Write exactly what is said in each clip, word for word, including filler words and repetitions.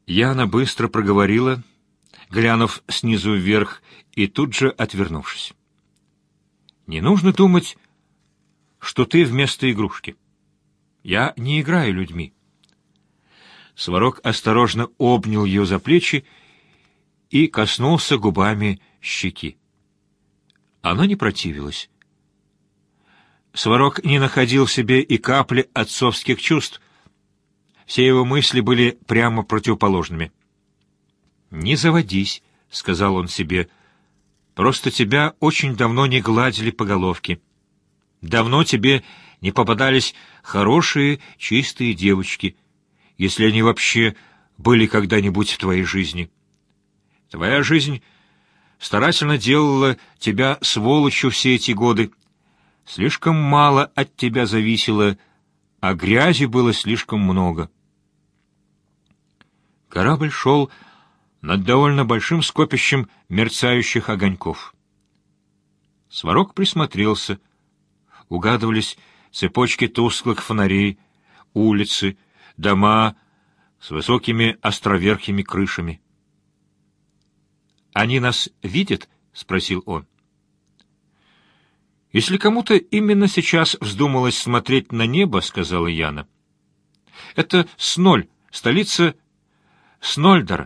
Яна быстро проговорила, глянув снизу вверх и тут же отвернувшись. «Не нужно думать, что ты вместо игрушки. Я не играю людьми». Сварог осторожно обнял ее за плечи и коснулся губами щеки. Она не противилась. Сварог не находил в себе и капли отцовских чувств. Все его мысли были прямо противоположными. «Не заводись», — сказал он себе, — «просто тебя очень давно не гладили по головке. Давно тебе не попадались хорошие, чистые девочки, если они вообще были когда-нибудь в твоей жизни. Твоя жизнь старательно делала тебя сволочью все эти годы. Слишком мало от тебя зависело, а грязи было слишком много». Корабль шел над довольно большим скопищем мерцающих огоньков. Сварог присмотрелся. Угадывались цепочки тусклых фонарей, улицы, дома с высокими островерхими крышами. «Они нас видят?» — спросил он. «Если кому-то именно сейчас вздумалось смотреть на небо, — сказала Яна, — это Сноль, столица Снольдара.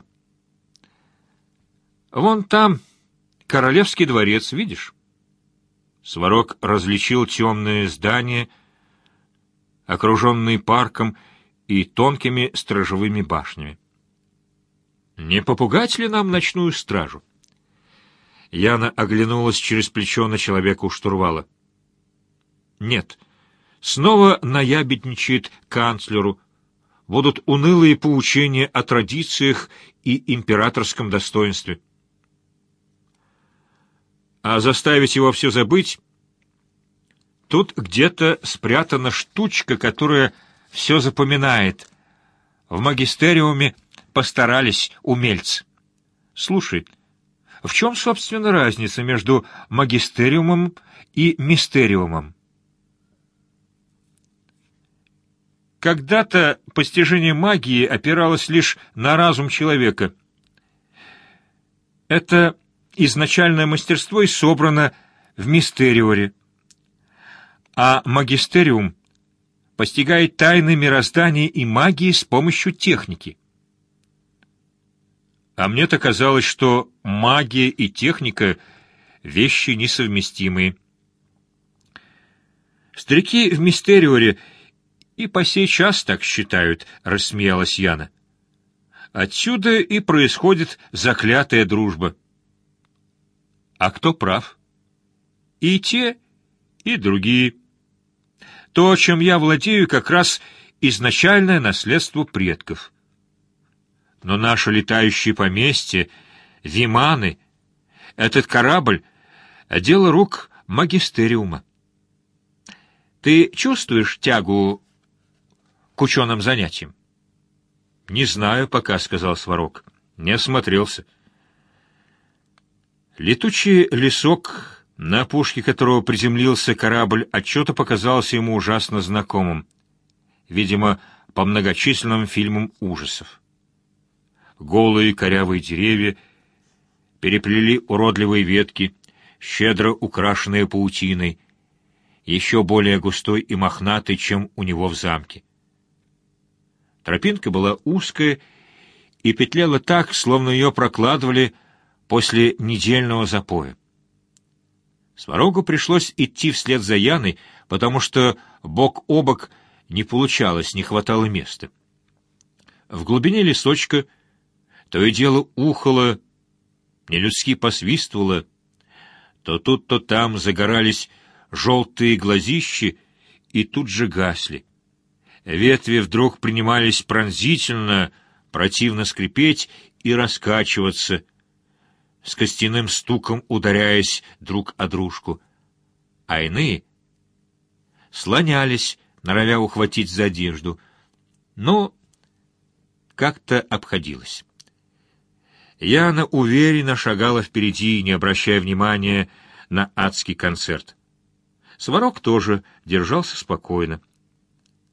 Вон там королевский дворец, видишь?» Сварог различил темные здания, окруженные парком и тонкими сторожевыми башнями. «Не попугать ли нам ночную стражу?» Яна оглянулась через плечо на человека у штурвала. «Нет, снова наябедничает канцлеру. Будут унылые поучения о традициях и императорском достоинстве. А заставить его все забыть? Тут где-то спрятана штучка, которая все запоминает. В магистериуме постарались умельцы. Слушай, в чем, собственно, разница между магистериумом и мистериумом? Когда-то постижение магии опиралось лишь на разум человека. Это изначальное мастерство и собрано в мистериоре, а магистериум постигает тайны мироздания и магии с помощью техники. А мне-то казалось, что магия и техника — вещи несовместимые. Старики в мистериоре и по сей час так считают, — рассмеялась Яна. Отсюда и происходит заклятая дружба. А кто прав? И те, и другие. То, чем я владею, как раз изначальное наследство предков. Но наше летающее поместье, Виманы, этот корабль — дело рук магистериума. Ты чувствуешь тягу к ученым занятиям? — Не знаю пока, — сказал Сварог. — Не осмотрелся. Летучий лесок, на опушке которого приземлился корабль, отчего-то показался ему ужасно знакомым, видимо, по многочисленным фильмам ужасов. Голые корявые деревья переплели уродливые ветки, щедро украшенные паутиной, еще более густой и мохнатой, чем у него в замке. Тропинка была узкая и петляла так, словно ее прокладывали после недельного запоя. Сварогу пришлось идти вслед за Яной, потому что бок о бок не получалось, не хватало места. В глубине лесочка то и дело ухало, нелюдски посвистывало, то тут, то там загорались желтые глазищи и тут же гасли. Ветви вдруг принимались пронзительно, противно скрипеть и раскачиваться, с костяным стуком ударяясь друг о дружку, а иные слонялись, норовя ухватить за одежду, но как-то обходилось. Яна уверенно шагала впереди, не обращая внимания на адский концерт. Сварог тоже держался спокойно.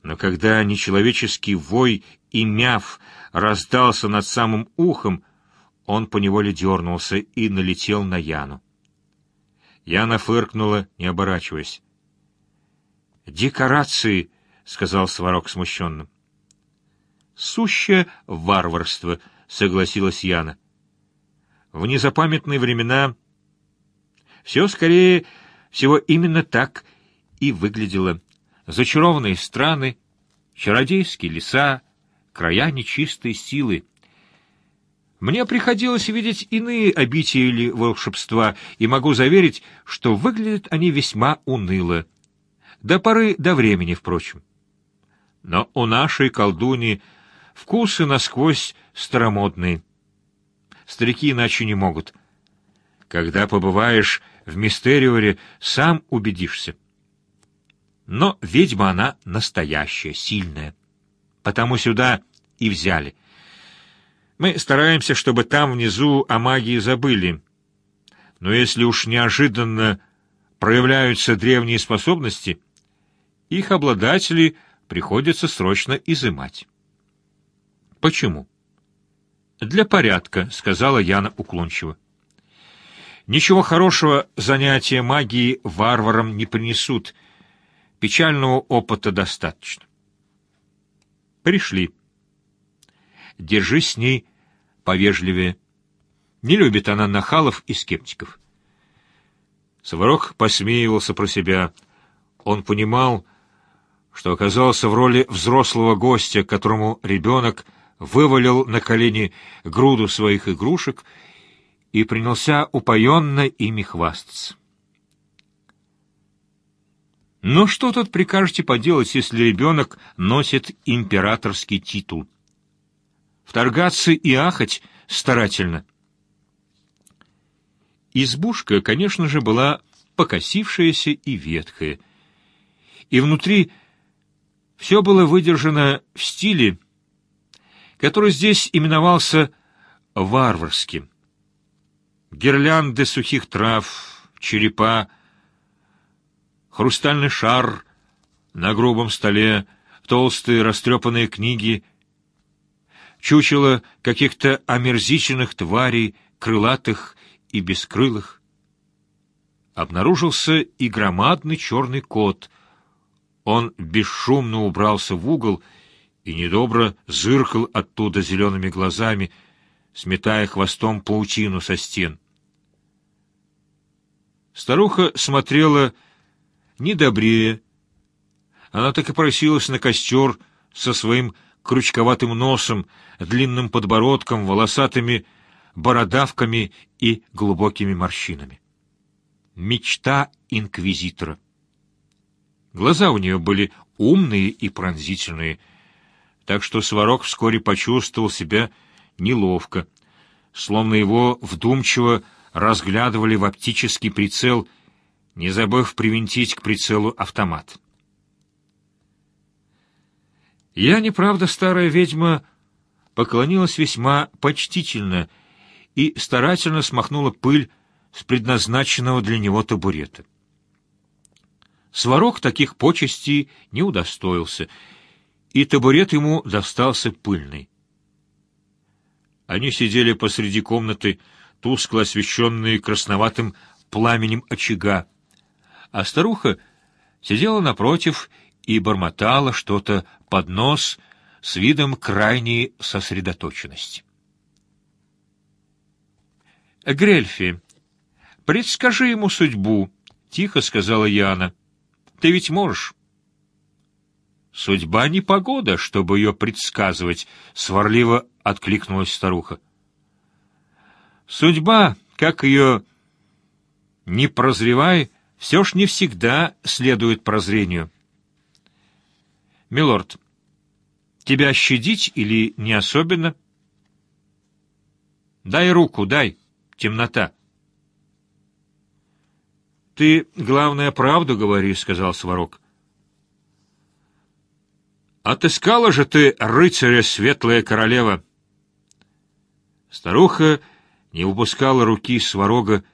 Но когда нечеловеческий вой и мяв раздался над самым ухом, он поневоле дернулся и налетел на Яну. Яна фыркнула, не оборачиваясь. «Декорации», — сказал Сварог смущенно. «Сущее варварство», — согласилась Яна. «В незапамятные времена все, скорее всего, именно так и выглядело. Зачарованные страны, чародейские леса, края нечистой силы. Мне приходилось видеть иные обители волшебства, и могу заверить, что выглядят они весьма уныло. До поры до времени, впрочем. Но у нашей колдуньи вкусы насквозь старомодные. Старики иначе не могут. Когда побываешь в Мистериоре, сам убедишься. Но ведьма она настоящая, сильная. Потому сюда и взяли. Мы стараемся, чтобы там внизу о магии забыли. Но если уж неожиданно проявляются древние способности, их обладателей приходится срочно изымать. Почему? Для порядка, сказала Яна уклончиво. Ничего хорошего занятия магией варварам не принесут. Печального опыта достаточно. Пришли. Держись с ней повежливее. Не любит она нахалов и скептиков. Сварог посмеивался про себя. Он понимал, что оказался в роли взрослого гостя, которому ребенок вывалил на колени груду своих игрушек и принялся упоенно ими хвастаться. Но что тут прикажете поделать, если ребенок носит императорский титул? Вторгаться и ахать старательно. Избушка, конечно же, была покосившаяся и ветхая, и внутри все было выдержано в стиле, который здесь именовался варварским. Гирлянды сухих трав, черепа, хрустальный шар на грубом столе, толстые растрепанные книги, чучело каких-то омерзительных тварей, крылатых и бескрылых. Обнаружился и громадный черный кот. Он бесшумно убрался в угол и недобро зыркал оттуда зелеными глазами, сметая хвостом паутину со стен. Старуха смотрела недобрее. Она так и просилась на костер со своим крючковатым носом, длинным подбородком, волосатыми бородавками и глубокими морщинами. Мечта инквизитора. Глаза у нее были умные и пронзительные, так что Сварог вскоре почувствовал себя неловко, словно его вдумчиво разглядывали в оптический прицел, не забыв привинтить к прицелу автомат. Я, неправда, старая ведьма, поклонилась весьма почтительно и старательно смахнула пыль с предназначенного для него табурета. Сварог таких почестей не удостоился, и табурет ему достался пыльный. Они сидели посреди комнаты, тускло освещенные красноватым пламенем очага, а старуха сидела напротив и бормотала что-то под нос с видом крайней сосредоточенности. «Грельфи, предскажи ему судьбу», — тихо сказала Яна. «Ты ведь можешь». «Судьба не погода, чтобы ее предсказывать», — сварливо откликнулась старуха. «Судьба, как ее не прозревай, все ж не всегда следует прозрению. Милорд, тебя щадить или не особенно? Дай руку, дай, темнота». «Ты, главное, правду говори», — сказал Сварог. «Отыскала же ты рыцаря, светлая королева!» Старуха не выпускала руки Сварога,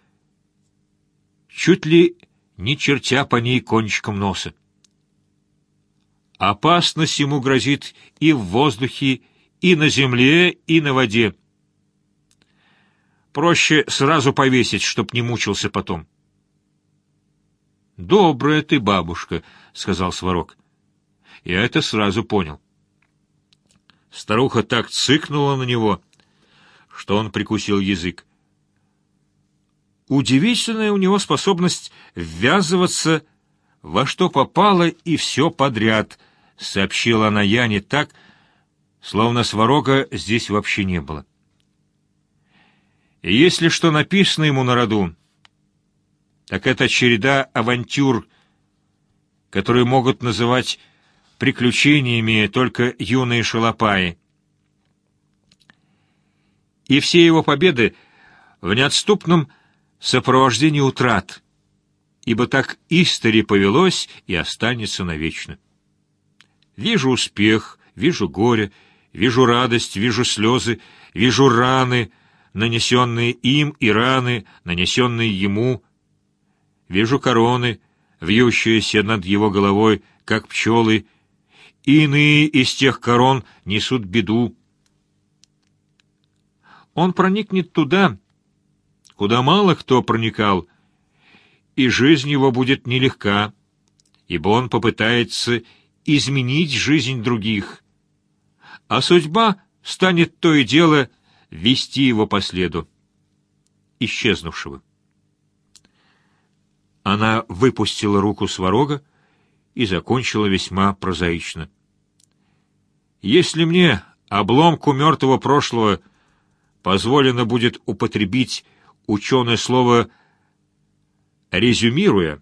чуть ли не чертя по ней кончиком носа. Опасность ему грозит и в воздухе, и на земле, и на воде. Проще сразу повесить, чтоб не мучился потом. «Добрая ты, бабушка», — сказал Сварог. Я это сразу понял. Старуха так цыкнула на него, что он прикусил язык. Удивительная у него способность ввязываться во что попало и все подряд, — сообщила она Яне так, словно Сварога здесь вообще не было. И если что написано ему на роду, так это череда авантюр, которые могут называть приключениями только юные шалопаи. И все его победы в неотступном сопровождении утрат, ибо так истори повелось и останется навечно. Вижу успех, вижу горе, вижу радость, вижу слезы, вижу раны, нанесенные им, и раны, нанесенные ему. Вижу короны, вьющиеся над его головой, как пчелы, и иные из тех корон несут беду. Он проникнет туда, куда мало кто проникал, и жизнь его будет нелегка, ибо он попытается изменить жизнь других, а судьба станет то и дело вести его по следу исчезнувшего. Она выпустила руку Сварога и закончила весьма прозаично. «Если мне, обломку мертвого прошлого, позволено будет употребить ученое слово «резюмируя»,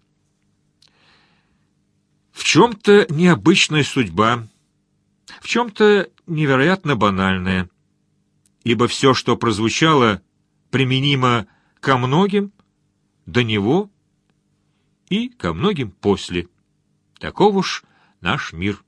в чем-то необычная судьба, в чем-то невероятно банальная, ибо все, что прозвучало, применимо ко многим до него и ко многим после. Таков уж наш мир».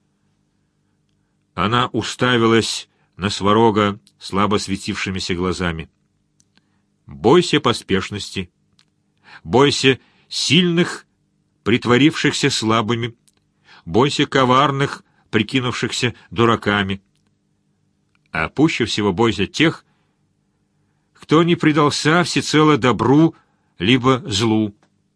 Она уставилась на Сварога слабо светившимися глазами. «Бойся поспешности, бойся сильных, притворившихся слабыми, бойся коварных, прикинувшихся дураками, а пуще всего бойся тех, кто не предался всецело добру либо злу».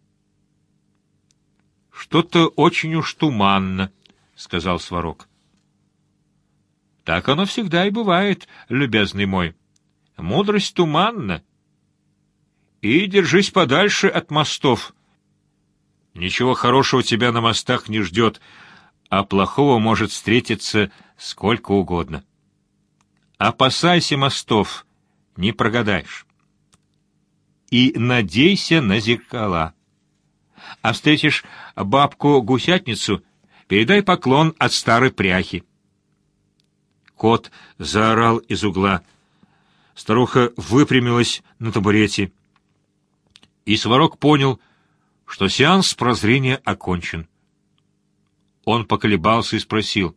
«Что-то очень уж туманно», — сказал Сварог. «Так оно всегда и бывает, любезный мой. Мудрость туманна. И держись подальше от мостов. Ничего хорошего тебя на мостах не ждет, а плохого может встретиться сколько угодно. Опасайся мостов, не прогадаешь. И надейся на зеркала. А встретишь бабку-гусятницу, передай поклон от старой пряхи». Кот заорал из угла. Старуха выпрямилась на табурете. И Сварог понял, что сеанс прозрения окончен. Он поколебался и спросил: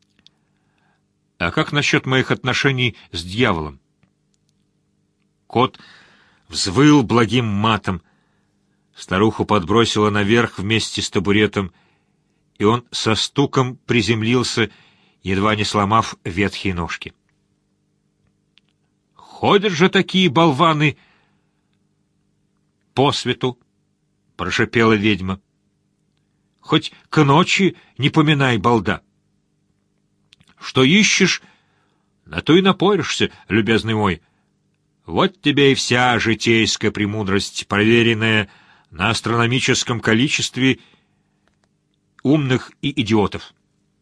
«А как насчет моих отношений с дьяволом?» Кот взвыл благим матом. Старуху подбросила наверх вместе с табуретом, и он со стуком приземлился, едва не сломав ветхие ножки. «Ходят же такие болваны по свету», — прошипела ведьма. «Хоть к ночи не поминай, балда. Что ищешь, на то и напоришься, любезный мой. Вот тебе и вся житейская премудрость, проверенная на астрономическом количестве умных и идиотов.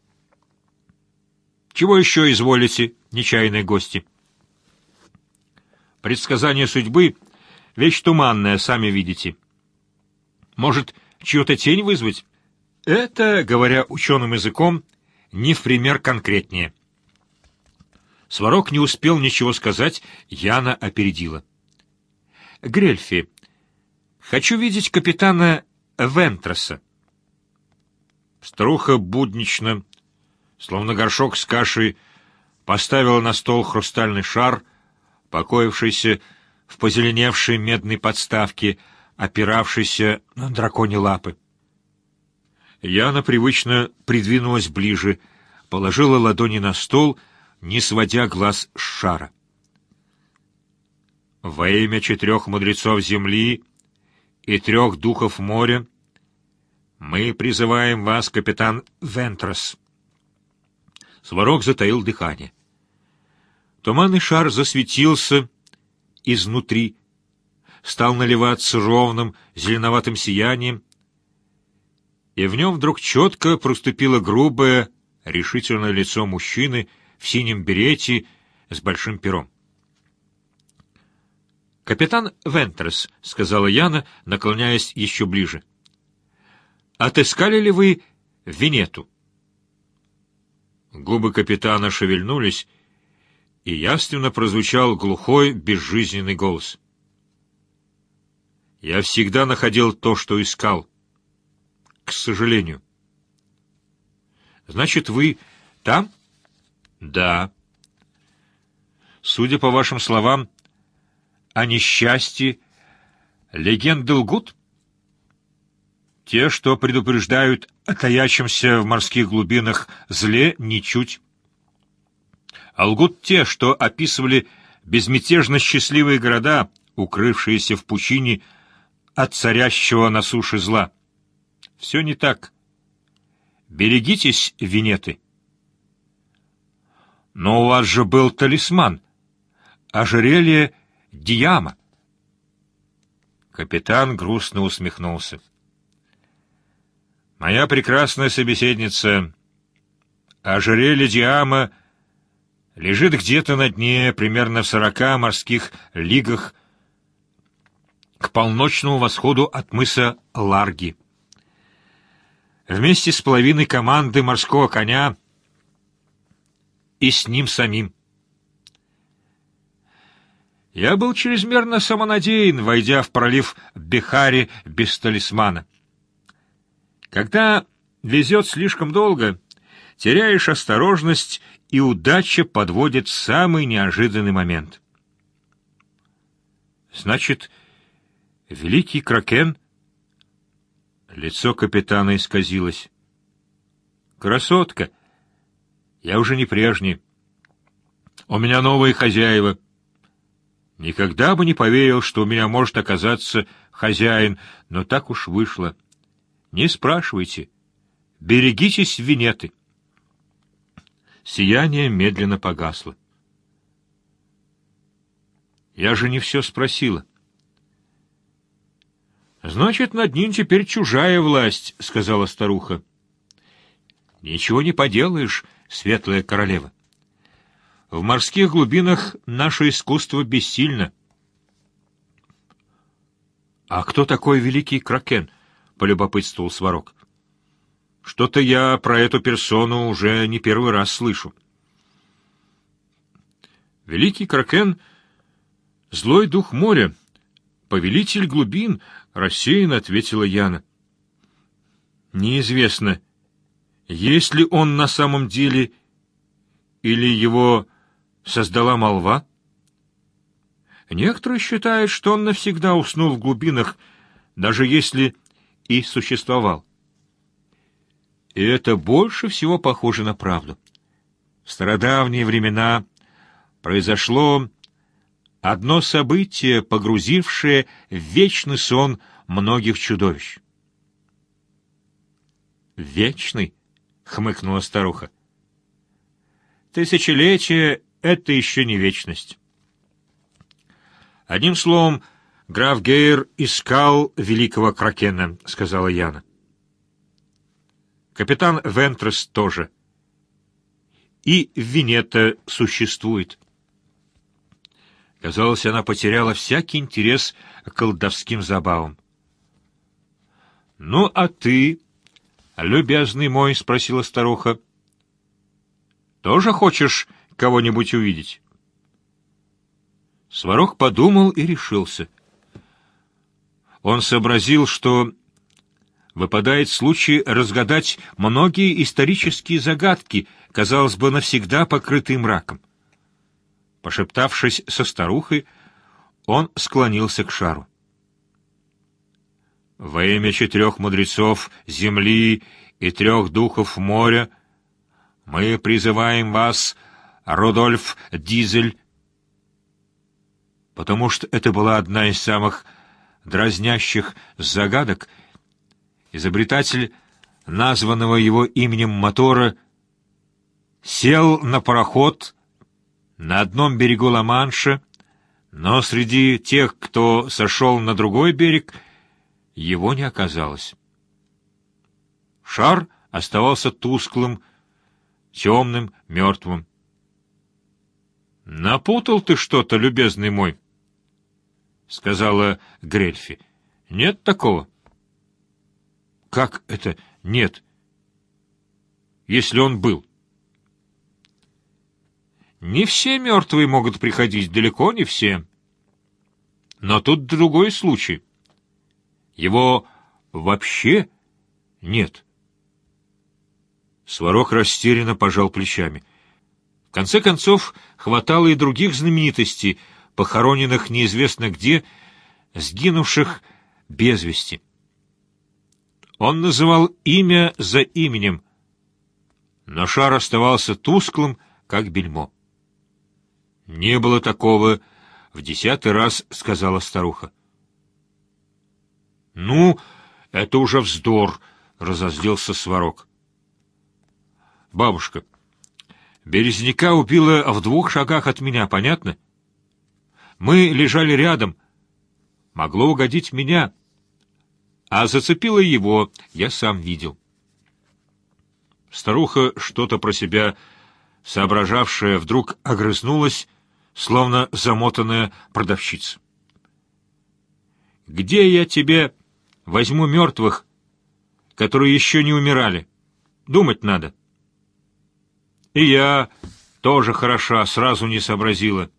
Чего еще изволите, нечаянные гости? Предсказание судьбы — вещь туманная, сами видите. Может, чью-то тень вызвать? Это, говоря ученым языком, не в пример конкретнее». Сварог не успел ничего сказать, Яна опередила. «Грельфи, хочу видеть капитана Вентроса». Старуха буднично, словно горшок с кашей, поставила на стол хрустальный шар, покоившийся в позеленевшей медной подставке, опиравшейся на драконьи лапы. Яна привычно придвинулась ближе, положила ладони на стол, не сводя глаз с шара. «Во имя четырех мудрецов земли и трех духов моря мы призываем вас, капитан Вентрос». Сварог затаил дыхание. Туманный шар засветился изнутри, стал наливаться ровным зеленоватым сиянием, и в нем вдруг четко проступило грубое, решительное лицо мужчины в синем берете с большим пером. «Капитан Вентрос», — сказала Яна, наклоняясь еще ближе, — «отыскали ли вы Винету?» Губы капитана шевельнулись, и явственно прозвучал глухой, безжизненный голос. «Я всегда находил то, что искал. К сожалению». «Значит, вы там?» «Да». «Судя по вашим словам, о несчастье легенды лгут?» «Те, что предупреждают о таящемся в морских глубинах зле, ничуть. А лгут те, что описывали безмятежно счастливые города, укрывшиеся в пучине от царящего на суше зла. Все не так. Берегитесь, Винеты». «Но у вас же был талисман, ожерелье Диама». Капитан грустно усмехнулся. «Моя прекрасная собеседница, ожерелье Диама лежит где-то на дне, примерно в сорока морских лигах к полночному восходу от мыса Ларги. Вместе с половиной команды морского коня и с ним самим. Я был чрезмерно самонадеян, войдя в пролив Бехари без талисмана. Когда везет слишком долго, теряешь осторожность, и удача подводит в самый неожиданный момент. Значит, великий Кракен... Лицо капитана исказилось. «Красотка! Я уже не прежний. У меня новые хозяева. Никогда бы не поверил, что у меня может оказаться хозяин, но так уж вышло. Не спрашивайте. Берегитесь, Винеты». Сияние медленно погасло. «Я же не все спросила». «Значит, над ним теперь чужая власть», — сказала старуха. «Ничего не поделаешь, светлая королева. В морских глубинах наше искусство бессильно». «А кто такой великий Кракен?» — полюбопытствовал Сварог. «Что-то я про эту персону уже не первый раз слышу». «Великий Кракен — злой дух моря, повелитель глубин», — рассеянно ответила Яна. «Неизвестно, есть ли он на самом деле, или его создала молва. Некоторые считают, что он навсегда уснул в глубинах, даже если и существовал. И это больше всего похоже на правду. В стародавние времена произошло одно событие, погрузившее в вечный сон многих чудовищ. «Вечный?» — хмыкнула старуха. «Тысячелетие — это еще не вечность». «Одним словом, граф Гейр искал великого Кракена», — сказала Яна. «Капитан Вентрос тоже. И Винета существует». Казалось, она потеряла всякий интерес к колдовским забавам. «Ну, а ты, любезный мой, — спросила старуха, — тоже хочешь кого-нибудь увидеть?» Сварог подумал и решился. Он сообразил, что выпадает случай разгадать многие исторические загадки, казалось бы, навсегда покрытые мраком. Пошептавшись со старухой, он склонился к шару. «Во имя четырех мудрецов земли и трех духов моря, мы призываем вас, Рудольф Дизель, потому что это была одна из самых дразнящих загадок. Изобретатель названного его именем мотора сел на пароход на одном берегу Ла-Манша, но среди тех, кто сошел на другой берег, его не оказалось. Шар оставался тусклым, темным, мертвым. «Напутал ты что-то, любезный мой», — сказала Грельфи. «Нет такого». «Как это нет, если он был?» «Не все мертвые могут приходить, далеко не все. Но тут другой случай. Его вообще нет». Сварог растерянно пожал плечами. В конце концов, хватало и других знаменитостей, похороненных неизвестно где, сгинувших без вести. Он называл имя за именем, но шар оставался тусклым, как бельмо. «Не было такого», — в десятый раз сказала старуха. «Ну, это уже вздор», — разозлился Сварог. «Бабушка, Березняка убила в двух шагах от меня, понятно? Мы лежали рядом. Могло угодить меня, а зацепило его, я сам видел». Старуха, что-то про себя соображавшая, вдруг огрызнулась, словно замотанная продавщица. «Где я тебе возьму мертвых, которые еще не умирали? Думать надо». «И я тоже хороша, сразу не сообразила».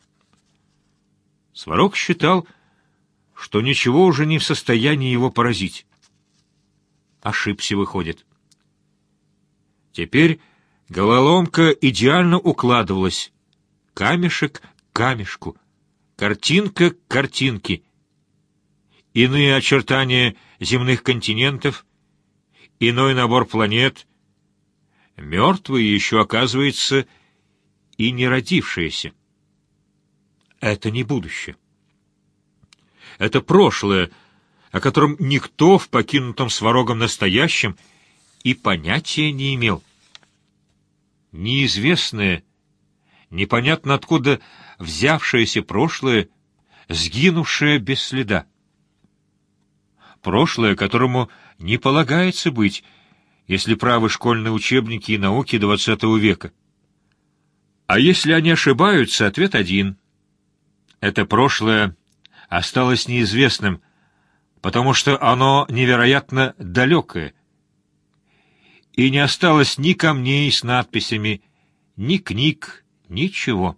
Сварог считал, что ничего уже не в состоянии его поразить. Ошибся, выходит. Теперь головоломка идеально укладывалась. Камешек к камешку, картинка к картинке. Иные очертания земных континентов, иной набор планет, мертвые еще, оказывается, и не родившиеся. Это не будущее. Это прошлое, о котором никто в покинутом Сварогом настоящем и понятия не имел. Неизвестное, непонятно откуда взявшееся прошлое, сгинувшее без следа. Прошлое, которому не полагается быть, если правы школьные учебники и науки двадцатого века. А если они ошибаются, ответ один. Это прошлое осталось неизвестным, потому что оно невероятно далекое, и не осталось ни камней с надписями, ни книг, ничего.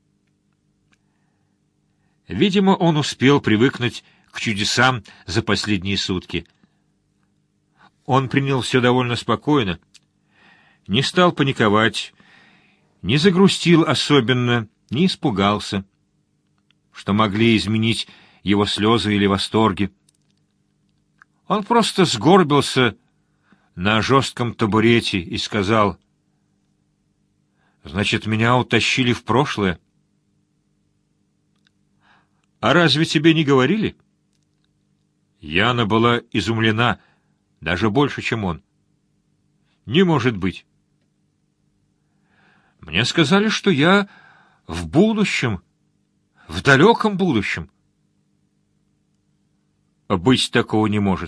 Видимо, он успел привыкнуть к чудесам за последние сутки. Он принял все довольно спокойно, не стал паниковать, не загрустил особенно, не испугался, что могли изменить его слезы или восторги. Он просто сгорбился на жестком табурете и сказал: «Значит, меня утащили в прошлое?» «А разве тебе не говорили?» Яна была изумлена, даже больше, чем он. «Не может быть!» «Мне сказали, что я в будущем, в далеком будущем». «Быть такого не может».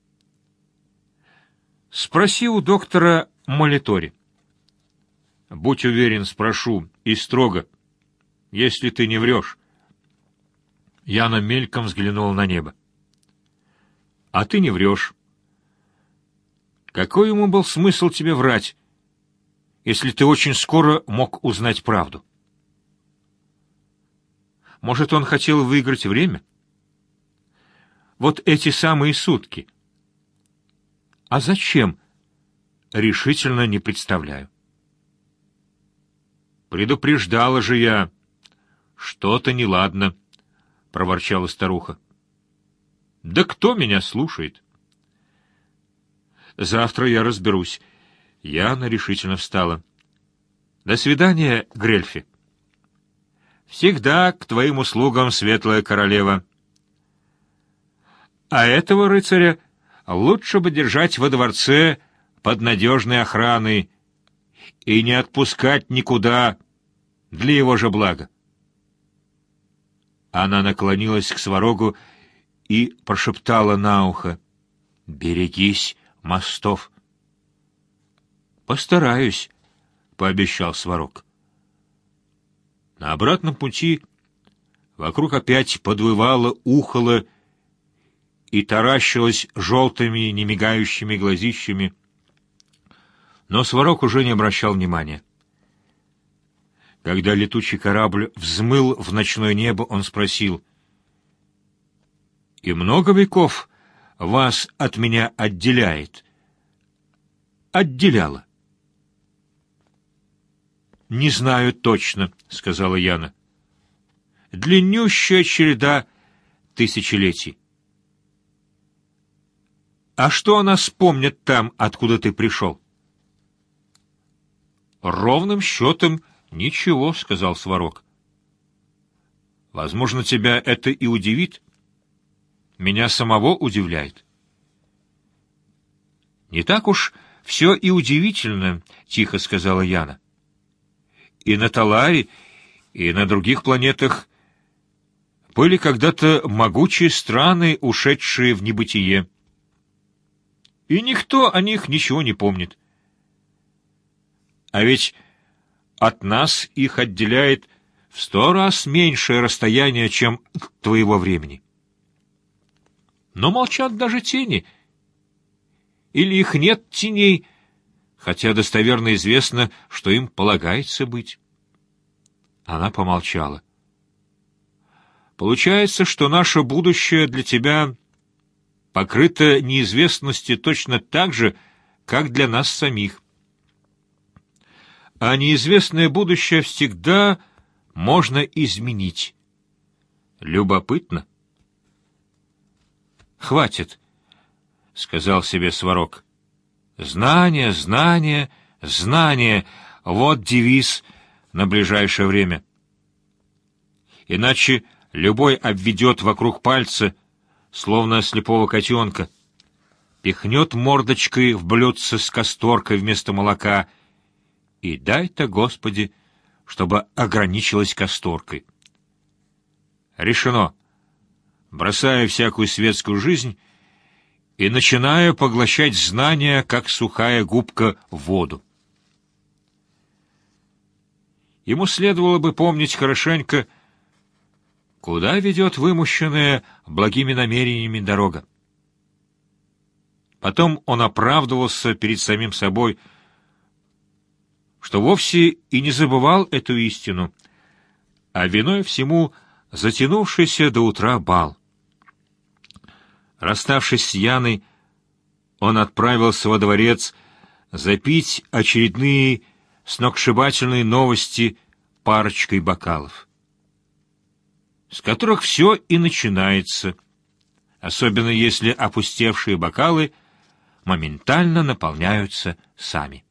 «Спроси у доктора Молитори». «Будь уверен, спрошу, и строго, если ты не врешь». Яна мельком взглянула на небо. «А ты не врешь. Какой ему был смысл тебе врать, если ты очень скоро мог узнать правду? Может, он хотел выиграть время? Вот эти самые сутки. А зачем? Решительно не представляю». «Предупреждала же я. Что-то неладно», — проворчала старуха. «Да кто меня слушает?» Завтра я разберусь. Яна решительно встала. До свидания, Грельфи. Всегда к твоим услугам, светлая королева. А этого рыцаря лучше бы держать во дворце под надежной охраной и не отпускать никуда для его же блага. Она наклонилась к Сварогу и прошептала на ухо: «Берегись мостов». «Постараюсь», — пообещал Сварог. На обратном пути вокруг опять подвывало, ухало и таращилось желтыми, немигающими глазищами, но Сварог уже не обращал внимания. Когда летучий корабль взмыл в ночное небо, он спросил: «И много веков вас от меня отделяет?» «Отделяло». «Не знаю точно», — сказала Яна. «Длиннющая череда тысячелетий». «А что она вспомнит там, откуда ты пришел?» «Ровным счетом ничего», — сказал Сварог. «Возможно, тебя это и удивит. Меня самого удивляет». «Не так уж все и удивительно», — тихо сказала Яна. «И на Таларе, и на других планетах были когда-то могучие страны, ушедшие в небытие. И никто о них ничего не помнит. А ведь от нас их отделяет в сто раз меньшее расстояние, чем от твоего времени. Но молчат даже тени. Или их нет теней, хотя достоверно известно, что им полагается быть». Она помолчала. «Получается, что наше будущее для тебя покрыто неизвестностью точно так же, как для нас самих. А неизвестное будущее всегда можно изменить. Любопытно». «Хватит», — сказал себе Сварог. «Знание, знание, знание — вот девиз на ближайшее время. Иначе любой обведет вокруг пальца, словно слепого котенка, пихнет мордочкой в блюдце с касторкой вместо молока, и дай-то, Господи, чтобы ограничилась касторкой. Решено. Бросаю всякую светскую жизнь и начинаю поглощать знания, как сухая губка, в воду. Ему следовало бы помнить хорошенько, куда ведет вымощенная благими намерениями дорога. Потом он оправдывался перед самим собой, что вовсе и не забывал эту истину, а виной всему затянувшийся до утра бал. Расставшись с Яной, он отправился во дворец запить очередные сногсшибательные новости парочкой бокалов, с которых все и начинается, особенно если опустевшие бокалы моментально наполняются сами.